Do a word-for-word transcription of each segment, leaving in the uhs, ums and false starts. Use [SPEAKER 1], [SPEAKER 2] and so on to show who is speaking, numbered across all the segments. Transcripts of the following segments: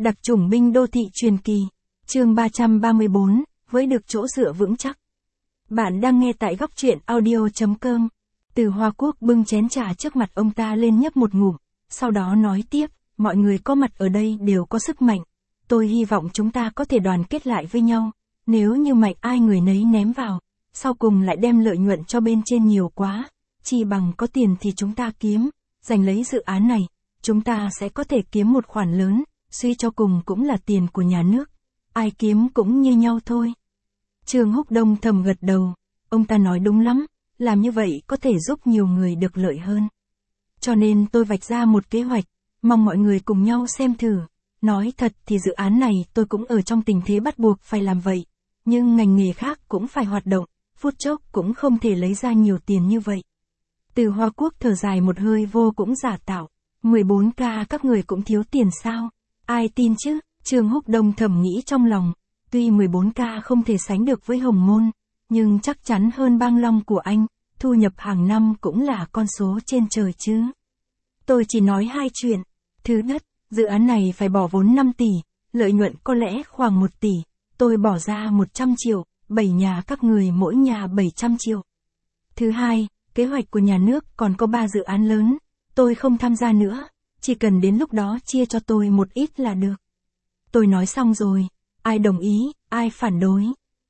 [SPEAKER 1] Đặc chủng binh đô thị truyền kỳ. Chương ba trăm ba mươi bốn, với được chỗ dựa vững chắc. Bạn đang nghe tại góc truyện audio chấm com. Từ Hoa Quốc bưng chén trà trước mặt ông ta lên nhấp một ngụm, sau đó nói tiếp, mọi người có mặt ở đây đều có sức mạnh. Tôi hy vọng chúng ta có thể đoàn kết lại với nhau. Nếu như mạnh ai người nấy ném vào, sau cùng lại đem lợi nhuận cho bên trên nhiều quá, chi bằng có tiền thì chúng ta kiếm, giành lấy dự án này, chúng ta sẽ có thể kiếm một khoản lớn, suy cho cùng cũng là tiền của nhà nước. Ai kiếm cũng như nhau thôi. Trương Húc Đông thầm gật đầu, ông ta nói đúng lắm, làm như vậy có thể giúp nhiều người được lợi hơn. Cho nên tôi vạch ra một kế hoạch, mong mọi người cùng nhau xem thử. Nói thật thì dự án này tôi cũng ở trong tình thế bắt buộc phải làm vậy, nhưng ngành nghề khác cũng phải hoạt động, phút chốc cũng không thể lấy ra nhiều tiền như vậy. Từ Hoa Quốc thở dài một hơi vô cũng giả tạo, mười bốn k các người cũng thiếu tiền sao? Ai tin chứ? Trương Húc Đông thầm nghĩ trong lòng, tuy mười bốn k không thể sánh được với Hồng Môn, nhưng chắc chắn hơn Bang Long của anh, thu nhập hàng năm cũng là con số trên trời chứ. Tôi chỉ nói hai chuyện. Thứ nhất, dự án này phải bỏ vốn năm tỷ, lợi nhuận có lẽ khoảng một tỷ, tôi bỏ ra một trăm triệu, bảy nhà các người mỗi nhà bảy trăm triệu. Thứ hai, kế hoạch của nhà nước còn có ba dự án lớn, tôi không tham gia nữa, chỉ cần đến lúc đó chia cho tôi một ít là được. Tôi nói xong rồi, ai đồng ý, ai phản đối.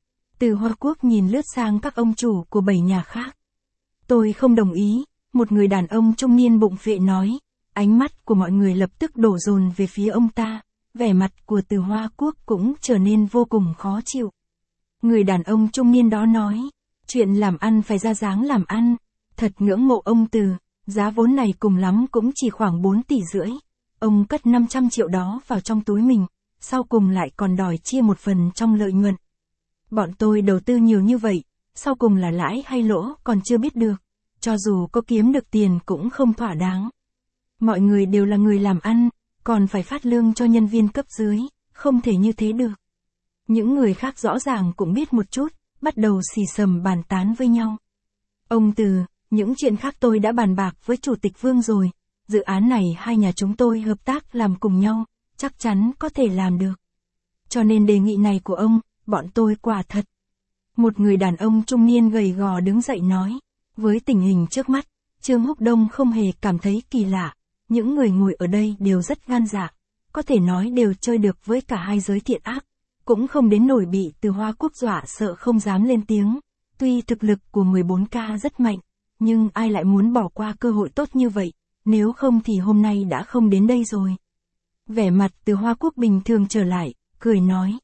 [SPEAKER 1] Từ Hoa Quốc nhìn lướt sang các ông chủ của bảy nhà khác. Tôi không đồng ý, một người đàn ông trung niên bụng phệ nói, ánh mắt của mọi người lập tức đổ dồn về phía ông ta, vẻ mặt của Từ Hoa Quốc cũng trở nên vô cùng khó chịu. Người đàn ông trung niên đó nói, chuyện làm ăn phải ra dáng làm ăn, thật ngưỡng mộ ông Từ, giá vốn này cùng lắm cũng chỉ khoảng bốn tỷ rưỡi, ông cất năm trăm triệu đó vào trong túi mình, sau cùng lại còn đòi chia một phần trong lợi nhuận. Bọn tôi đầu tư nhiều như vậy, sau cùng là lãi hay lỗ còn chưa biết được, cho dù có kiếm được tiền cũng không thỏa đáng. Mọi người đều là người làm ăn, còn phải phát lương cho nhân viên cấp dưới, không thể như thế được. Những người khác rõ ràng cũng biết một chút, bắt đầu xì xầm bàn tán với nhau. Ông Từ, những chuyện khác tôi đã bàn bạc với Chủ tịch Vương rồi, dự án này hai nhà chúng tôi hợp tác làm cùng nhau, chắc chắn có thể làm được. Cho nên đề nghị này của ông, bọn tôi quả thật. Một người đàn ông trung niên gầy gò đứng dậy nói, với tình hình trước mắt, Trương Húc Đông không hề cảm thấy kỳ lạ, những người ngồi ở đây đều rất gan dạ, có thể nói đều chơi được với cả hai giới thiện ác, cũng không đến nổi bị Từ Hoa Quốc dọa sợ không dám lên tiếng. Tuy thực lực của mười bốn k rất mạnh, nhưng ai lại muốn bỏ qua cơ hội tốt như vậy, nếu không thì hôm nay đã không đến đây rồi. Vẻ mặt Từ Hoa Quốc bình thường trở lại, cười nói.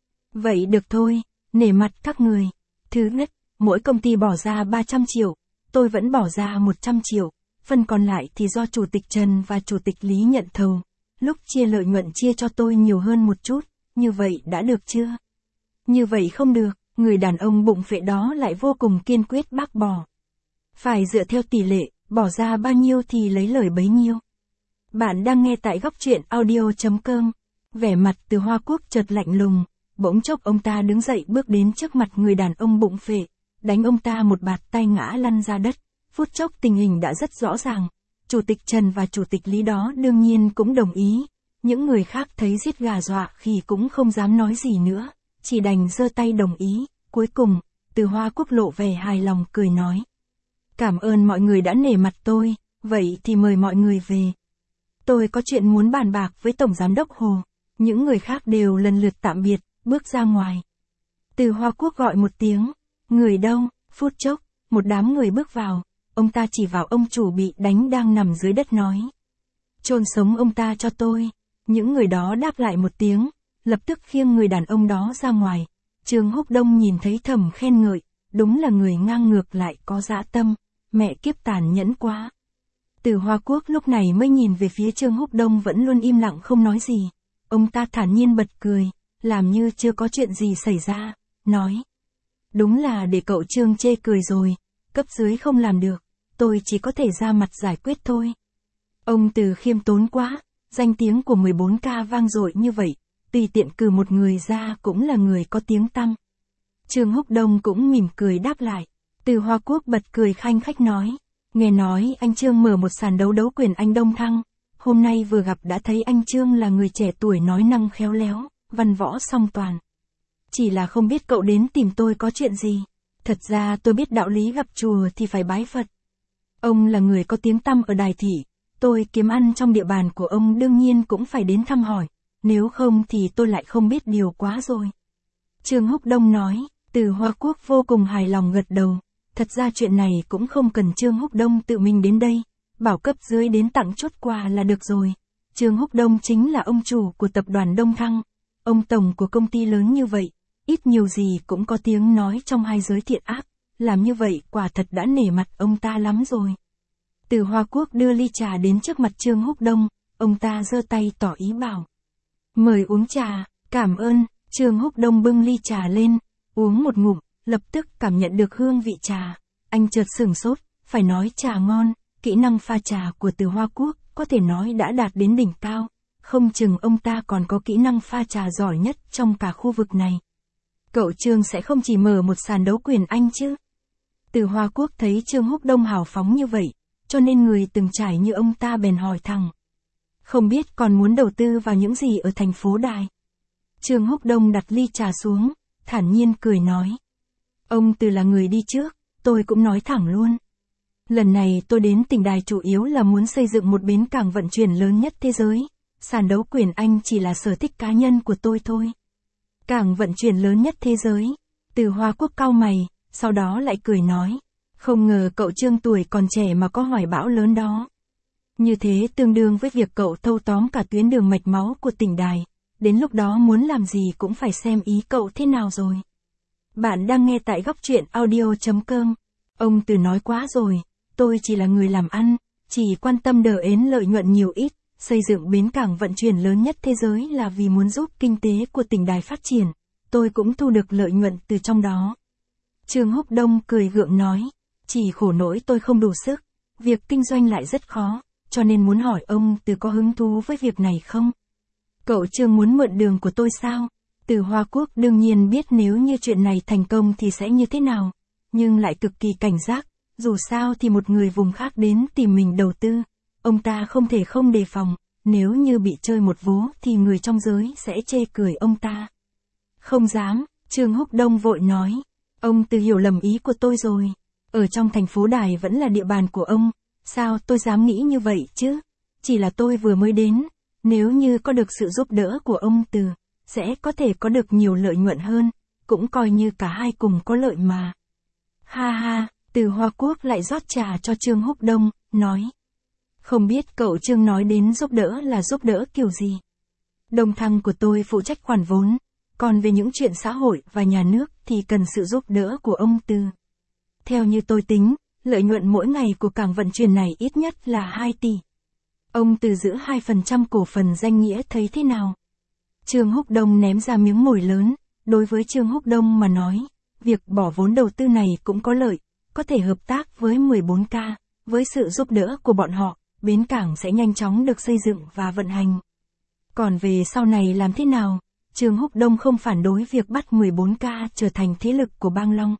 [SPEAKER 1] Vậy được thôi, nể mặt các người. Thứ nhất, mỗi công ty bỏ ra ba trăm triệu, tôi vẫn bỏ ra một trăm triệu, phần còn lại thì do Chủ tịch Trần và Chủ tịch Lý nhận thầu. Lúc chia lợi nhuận chia cho tôi nhiều hơn một chút, như vậy đã được chưa? Như vậy không được, người đàn ông bụng phệ đó lại vô cùng kiên quyết bác bỏ. Phải dựa theo tỷ lệ, bỏ ra bao nhiêu thì lấy lời bấy nhiêu. Bạn đang nghe tại góc truyện audio chấm com. Vẻ mặt Từ Hoa Quốc chợt lạnh lùng, bỗng chốc ông ta đứng dậy bước đến trước mặt người đàn ông bụng phệ, đánh ông ta một bạt tay ngã lăn ra đất. Phút chốc tình hình đã rất rõ ràng, Chủ tịch Trần và Chủ tịch Lý đó đương nhiên cũng đồng ý, những người khác thấy giết gà dọa khỉ cũng không dám nói gì nữa, chỉ đành giơ tay đồng ý. Cuối cùng, Từ Hoa Quốc lộ vẻ hài lòng cười nói. Cảm ơn mọi người đã nể mặt tôi, vậy thì mời mọi người về. Tôi có chuyện muốn bàn bạc với Tổng Giám đốc Hồ. Những người khác đều lần lượt tạm biệt, bước ra ngoài. Từ Hoa Quốc gọi một tiếng, người đâu? Phút chốc, một đám người bước vào, ông ta chỉ vào ông chủ bị đánh đang nằm dưới đất nói. Chôn sống ông ta cho tôi. Những người đó đáp lại một tiếng, lập tức khiêng người đàn ông đó ra ngoài. Trương Húc Đông nhìn thấy thầm khen ngợi, đúng là người ngang ngược lại có dã tâm, mẹ kiếp tàn nhẫn quá. Từ Hoa Quốc lúc này mới nhìn về phía Trương Húc Đông vẫn luôn im lặng không nói gì. Ông ta thản nhiên bật cười, làm như chưa có chuyện gì xảy ra, nói. Đúng là để cậu Trương chê cười rồi, cấp dưới không làm được, tôi chỉ có thể ra mặt giải quyết thôi. Ông Từ khiêm tốn quá, danh tiếng của mười bốn k vang dội như vậy, tùy tiện cử một người ra cũng là người có tiếng tăm. Trương Húc Đông cũng mỉm cười đáp lại. Từ Hoa Quốc bật cười khanh khách nói, nghe nói anh Trương mở một sàn đấu đấu quyền anh Đông Thăng, hôm nay vừa gặp đã thấy anh Trương là người trẻ tuổi nói năng khéo léo, văn võ song toàn. Chỉ là không biết cậu đến tìm tôi có chuyện gì. Thật ra tôi biết đạo lý gặp chùa thì phải bái Phật. Ông là người có tiếng tăm ở Đài Thị, tôi kiếm ăn trong địa bàn của ông đương nhiên cũng phải đến thăm hỏi, nếu không thì tôi lại không biết điều quá rồi. Trương Húc Đông nói, Từ Hoa Quốc vô cùng hài lòng gật đầu. Thật ra chuyện này cũng không cần Trương Húc Đông tự mình đến đây, bảo cấp dưới đến tặng chốt quà là được rồi. Trương Húc Đông chính là ông chủ của tập đoàn Đông Thăng, ông tổng của công ty lớn như vậy, ít nhiều gì cũng có tiếng nói trong hai giới thiện ác, làm như vậy quả thật đã nể mặt ông ta lắm rồi. Từ Hoa Quốc đưa ly trà đến trước mặt Trương Húc Đông, ông ta giơ tay tỏ ý bảo. Mời uống trà, cảm ơn. Trương Húc Đông bưng ly trà lên, uống một ngụm, lập tức cảm nhận được hương vị trà. Anh chợt sửng sốt, phải nói trà ngon, kỹ năng pha trà của Từ Hoa Quốc có thể nói đã đạt đến đỉnh cao, không chừng ông ta còn có kỹ năng pha trà giỏi nhất trong cả khu vực này. Cậu Trương sẽ không chỉ mở một sàn đấu quyền Anh chứ? Từ Hoa Quốc thấy Trương Húc Đông hào phóng như vậy, cho nên người từng trải như ông ta bèn hỏi thẳng. Không biết còn muốn đầu tư vào những gì ở thành phố Đài? Trương Húc Đông đặt ly trà xuống, thản nhiên cười nói. Ông Từ là người đi trước, tôi cũng nói thẳng luôn. Lần này tôi đến tỉnh Đài chủ yếu là muốn xây dựng một bến cảng vận chuyển lớn nhất thế giới. Sàn đấu quyền Anh chỉ là sở thích cá nhân của tôi thôi. Cảng vận chuyển lớn nhất thế giới. Từ Hoa Quốc cau mày, sau đó lại cười nói. Không ngờ cậu Trương tuổi còn trẻ mà có hoài bão lớn đó. Như thế tương đương với việc cậu thâu tóm cả tuyến đường mạch máu của tỉnh Đài. Đến lúc đó muốn làm gì cũng phải xem ý cậu thế nào rồi. Bạn đang nghe tại góc truyện audio chấm com. Ông Từ nói quá rồi, tôi chỉ là người làm ăn, chỉ quan tâm đờ ến lợi nhuận nhiều ít. Xây dựng bến cảng vận chuyển lớn nhất thế giới là vì muốn giúp kinh tế của tỉnh Đài phát triển. Tôi cũng thu được lợi nhuận từ trong đó. Trương Húc Đông cười gượng nói. Chỉ khổ nỗi tôi không đủ sức. Việc kinh doanh lại rất khó, cho nên muốn hỏi ông Từ có hứng thú với việc này không? Cậu Trương muốn mượn đường của tôi sao? Từ Hoa Quốc đương nhiên biết nếu như chuyện này thành công thì sẽ như thế nào, nhưng lại cực kỳ cảnh giác, dù sao thì một người vùng khác đến tìm mình đầu tư, ông ta không thể không đề phòng, nếu như bị chơi một vố thì người trong giới sẽ chê cười ông ta. Không dám, Trương Húc Đông vội nói, ông Từ hiểu lầm ý của tôi rồi, ở trong thành phố Đài vẫn là địa bàn của ông, sao tôi dám nghĩ như vậy chứ, chỉ là tôi vừa mới đến. Nếu như có được sự giúp đỡ của ông Từ, sẽ có thể có được nhiều lợi nhuận hơn, cũng coi như cả hai cùng có lợi mà. Ha ha, Từ Hoa Quốc lại rót trà cho Trương Húc Đông, nói. Không biết cậu Trương nói đến giúp đỡ là giúp đỡ kiểu gì? Đông Thăng của tôi phụ trách khoản vốn, còn về những chuyện xã hội và nhà nước thì cần sự giúp đỡ của ông Từ. Theo như tôi tính, lợi nhuận mỗi ngày của cảng vận chuyển này ít nhất là hai tỷ. Ông Từ giữ hai phần trăm cổ phần danh nghĩa thấy thế nào? Trương Húc Đông ném ra miếng mồi lớn, đối với Trương Húc Đông mà nói, việc bỏ vốn đầu tư này cũng có lợi, có thể hợp tác với mười bốn K, với sự giúp đỡ của bọn họ, bến cảng sẽ nhanh chóng được xây dựng và vận hành. Còn về sau này làm thế nào, Trương Húc Đông không phản đối việc bắt mười bốn K trở thành thế lực của Bang Long.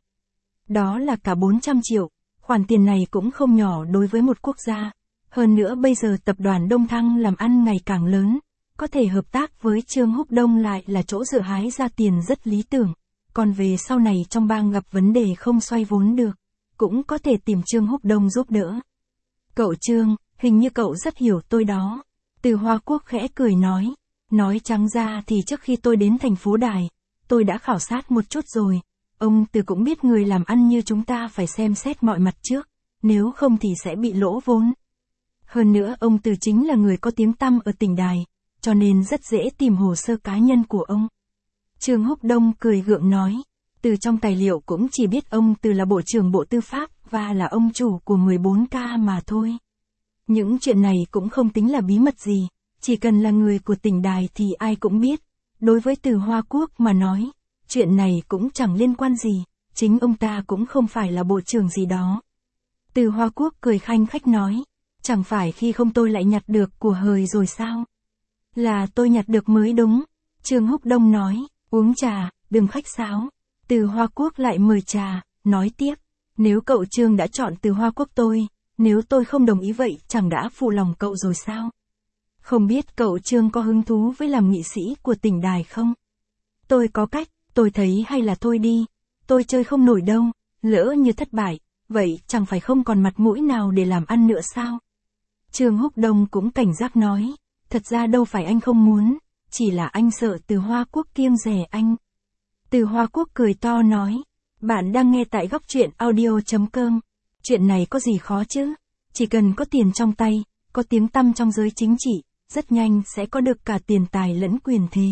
[SPEAKER 1] Đó là cả bốn trăm triệu, khoản tiền này cũng không nhỏ đối với một quốc gia. Hơn nữa bây giờ tập đoàn Đông Thăng làm ăn ngày càng lớn, có thể hợp tác với Trương Húc Đông lại là chỗ dựa hái ra tiền rất lý tưởng. Còn về sau này trong bang gặp vấn đề không xoay vốn được, cũng có thể tìm Trương Húc Đông giúp đỡ. Cậu Trương, hình như cậu rất hiểu tôi đó. Từ Hoa Quốc khẽ cười nói. Nói trắng ra thì trước khi tôi đến thành phố Đài, tôi đã khảo sát một chút rồi. Ông Từ cũng biết người làm ăn như chúng ta phải xem xét mọi mặt trước, nếu không thì sẽ bị lỗ vốn. Hơn nữa ông Từ chính là người có tiếng tăm ở tỉnh Đài, cho nên rất dễ tìm hồ sơ cá nhân của ông. Trương Húc Đông cười gượng nói, từ trong tài liệu cũng chỉ biết ông Từ là Bộ trưởng Bộ Tư pháp và là ông chủ của mười bốn K mà thôi. Những chuyện này cũng không tính là bí mật gì, chỉ cần là người của tỉnh Đài thì ai cũng biết. Đối với Từ Hoa Quốc mà nói, chuyện này cũng chẳng liên quan gì, chính ông ta cũng không phải là bộ trưởng gì đó. Từ Hoa Quốc cười khanh khách nói, chẳng phải khi không tôi lại nhặt được của hời rồi sao? Là tôi nhặt được mới đúng. Trương Húc Đông nói, uống trà, đừng khách sáo. Từ Hoa Quốc lại mời trà, nói tiếp, nếu cậu Trương đã chọn Từ Hoa Quốc tôi, nếu tôi không đồng ý vậy chẳng đã phụ lòng cậu rồi sao? Không biết cậu Trương có hứng thú với làm nghị sĩ của tỉnh đài không? Tôi có cách, tôi thấy hay là thôi đi. Tôi chơi không nổi đâu, lỡ như thất bại, vậy chẳng phải không còn mặt mũi nào để làm ăn nữa sao? Trương Húc Đông cũng cảnh giác nói, thật ra đâu phải anh không muốn, chỉ là anh sợ Từ Hoa Quốc kiêng dè anh. Từ Hoa Quốc cười to nói, bạn đang nghe tại góc truyện audio chấm com. Chuyện này có gì khó chứ? Chỉ cần có tiền trong tay, có tiếng tăm trong giới chính trị, rất nhanh sẽ có được cả tiền tài lẫn quyền thế.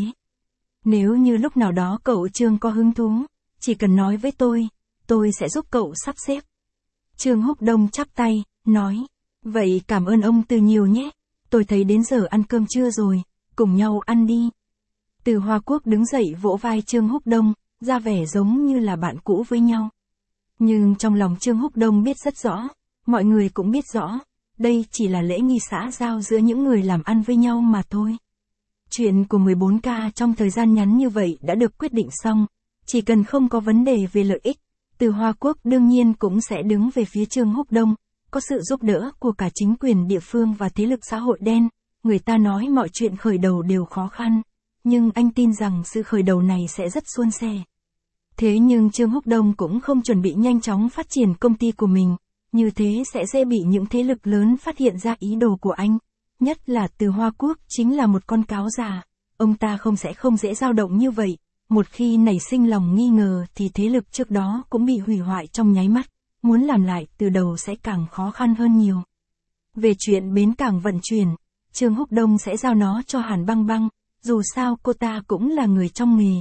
[SPEAKER 1] Nếu như lúc nào đó cậu Trương có hứng thú, chỉ cần nói với tôi, tôi sẽ giúp cậu sắp xếp. Trương Húc Đông chắp tay, nói, vậy cảm ơn ông Từ nhiều nhé, tôi thấy đến giờ ăn cơm trưa rồi, cùng nhau ăn đi. Từ Hoa Quốc đứng dậy vỗ vai Trương Húc Đông, ra vẻ giống như là bạn cũ với nhau. Nhưng trong lòng Trương Húc Đông biết rất rõ, mọi người cũng biết rõ, đây chỉ là lễ nghi xã giao giữa những người làm ăn với nhau mà thôi. Chuyện của mười bốn K trong thời gian ngắn như vậy đã được quyết định xong, chỉ cần không có vấn đề về lợi ích, Từ Hoa Quốc đương nhiên cũng sẽ đứng về phía Trương Húc Đông, có sự giúp đỡ của cả chính quyền địa phương và thế lực xã hội đen. Người ta nói mọi chuyện khởi đầu đều khó khăn, nhưng anh tin rằng sự khởi đầu này sẽ rất suôn sẻ. Thế nhưng Trương Húc Đông cũng không chuẩn bị nhanh chóng phát triển công ty của mình, như thế sẽ dễ bị những thế lực lớn phát hiện ra ý đồ của anh. Nhất là Từ Hoa Quốc chính là một con cáo già, ông ta không sẽ không dễ dao động như vậy, một khi nảy sinh lòng nghi ngờ thì thế lực trước đó cũng bị hủy hoại trong nháy mắt, muốn làm lại từ đầu sẽ càng khó khăn hơn nhiều. Về chuyện bến cảng vận chuyển, Trương Húc Đông sẽ giao nó cho Hàn Băng Băng, dù sao cô ta cũng là người trong nghề.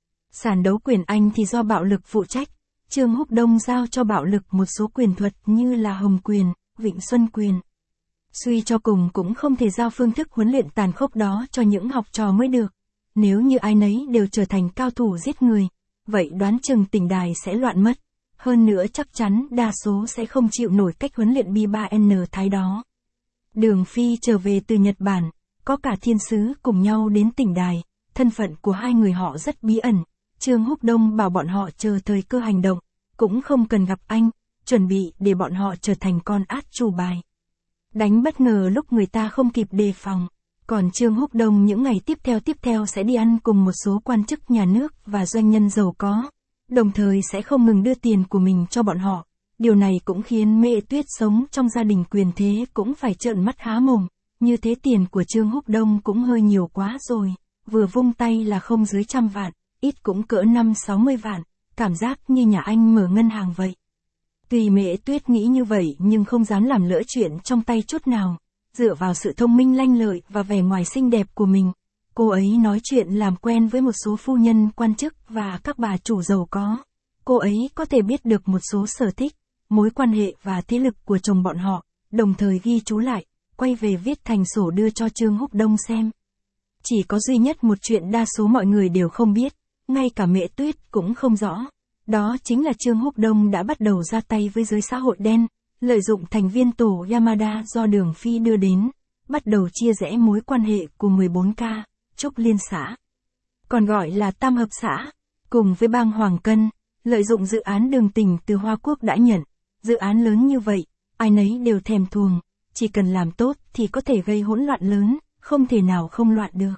[SPEAKER 1] Sàn đấu quyền Anh thì do bạo lực phụ trách, Trương Húc Đông giao cho bạo lực một số quyền thuật như là Hồng Quyền, Vịnh Xuân Quyền. Suy cho cùng cũng không thể giao phương thức huấn luyện tàn khốc đó cho những học trò mới được. Nếu như ai nấy đều trở thành cao thủ giết người, vậy đoán chừng tỉnh đài sẽ loạn mất. Hơn nữa chắc chắn đa số sẽ không chịu nổi cách huấn luyện B ba N thái đó. Đường Phi trở về từ Nhật Bản, có cả thiên sứ cùng nhau đến tỉnh đài, thân phận của hai người họ rất bí ẩn. Trương Húc Đông bảo bọn họ chờ thời cơ hành động, cũng không cần gặp anh, chuẩn bị để bọn họ trở thành con át chủ bài. Đánh bất ngờ lúc người ta không kịp đề phòng. Còn Trương Húc Đông những ngày tiếp theo tiếp theo sẽ đi ăn cùng một số quan chức nhà nước và doanh nhân giàu có, đồng thời sẽ không ngừng đưa tiền của mình cho bọn họ. Điều này cũng khiến Mễ Tuyết sống trong gia đình quyền thế cũng phải trợn mắt há mồm, như thế tiền của Trương Húc Đông cũng hơi nhiều quá rồi, vừa vung tay là không dưới trăm vạn, ít cũng cỡ năm sáu mươi vạn, cảm giác như nhà anh mở ngân hàng vậy. Tuy Mễ Tuyết nghĩ như vậy nhưng không dám làm lỡ chuyện trong tay chút nào. Dựa vào sự thông minh lanh lợi và vẻ ngoài xinh đẹp của mình, cô ấy nói chuyện làm quen với một số phu nhân quan chức và các bà chủ giàu có. Cô ấy có thể biết được một số sở thích, mối quan hệ và thế lực của chồng bọn họ, đồng thời ghi chú lại, quay về viết thành sổ đưa cho Trương Húc Đông xem. Chỉ có duy nhất một chuyện đa số mọi người đều không biết, ngay cả Mễ Tuyết cũng không rõ. Đó chính là Trương Húc Đông đã bắt đầu ra tay với giới xã hội đen, lợi dụng thành viên tổ Yamada do Đường Phi đưa đến, bắt đầu chia rẽ mối quan hệ của mười bốn K, Trúc Liên xã, còn gọi là Tam Hợp xã, cùng với bang Hoàng Cân, lợi dụng dự án đường tỉnh từ Hoa Quốc đã nhận. Dự án lớn như vậy, ai nấy đều thèm thuồng, chỉ cần làm tốt thì có thể gây hỗn loạn lớn, không thể nào không loạn được.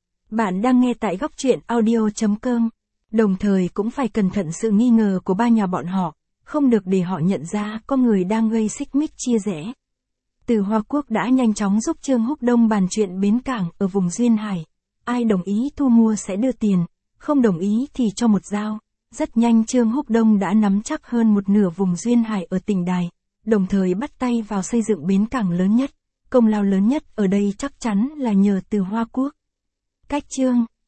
[SPEAKER 1] Bạn đang nghe tại góc truyện audio chấm com, đồng thời cũng phải cẩn thận sự nghi ngờ của ba nhà bọn họ, không được để họ nhận ra có người đang gây xích mích chia rẽ. Từ Hoa Quốc đã nhanh chóng giúp Trương Húc Đông bàn chuyện bến cảng ở vùng Duyên Hải. Ai đồng ý thu mua sẽ đưa tiền, không đồng ý thì cho một dao. Rất nhanh Trương Húc Đông đã nắm chắc hơn một nửa vùng Duyên Hải ở tỉnh đài, đồng thời bắt tay vào xây dựng bến cảng lớn nhất. Công lao lớn nhất ở đây chắc chắn là nhờ Từ Hoa Quốc. Cách chương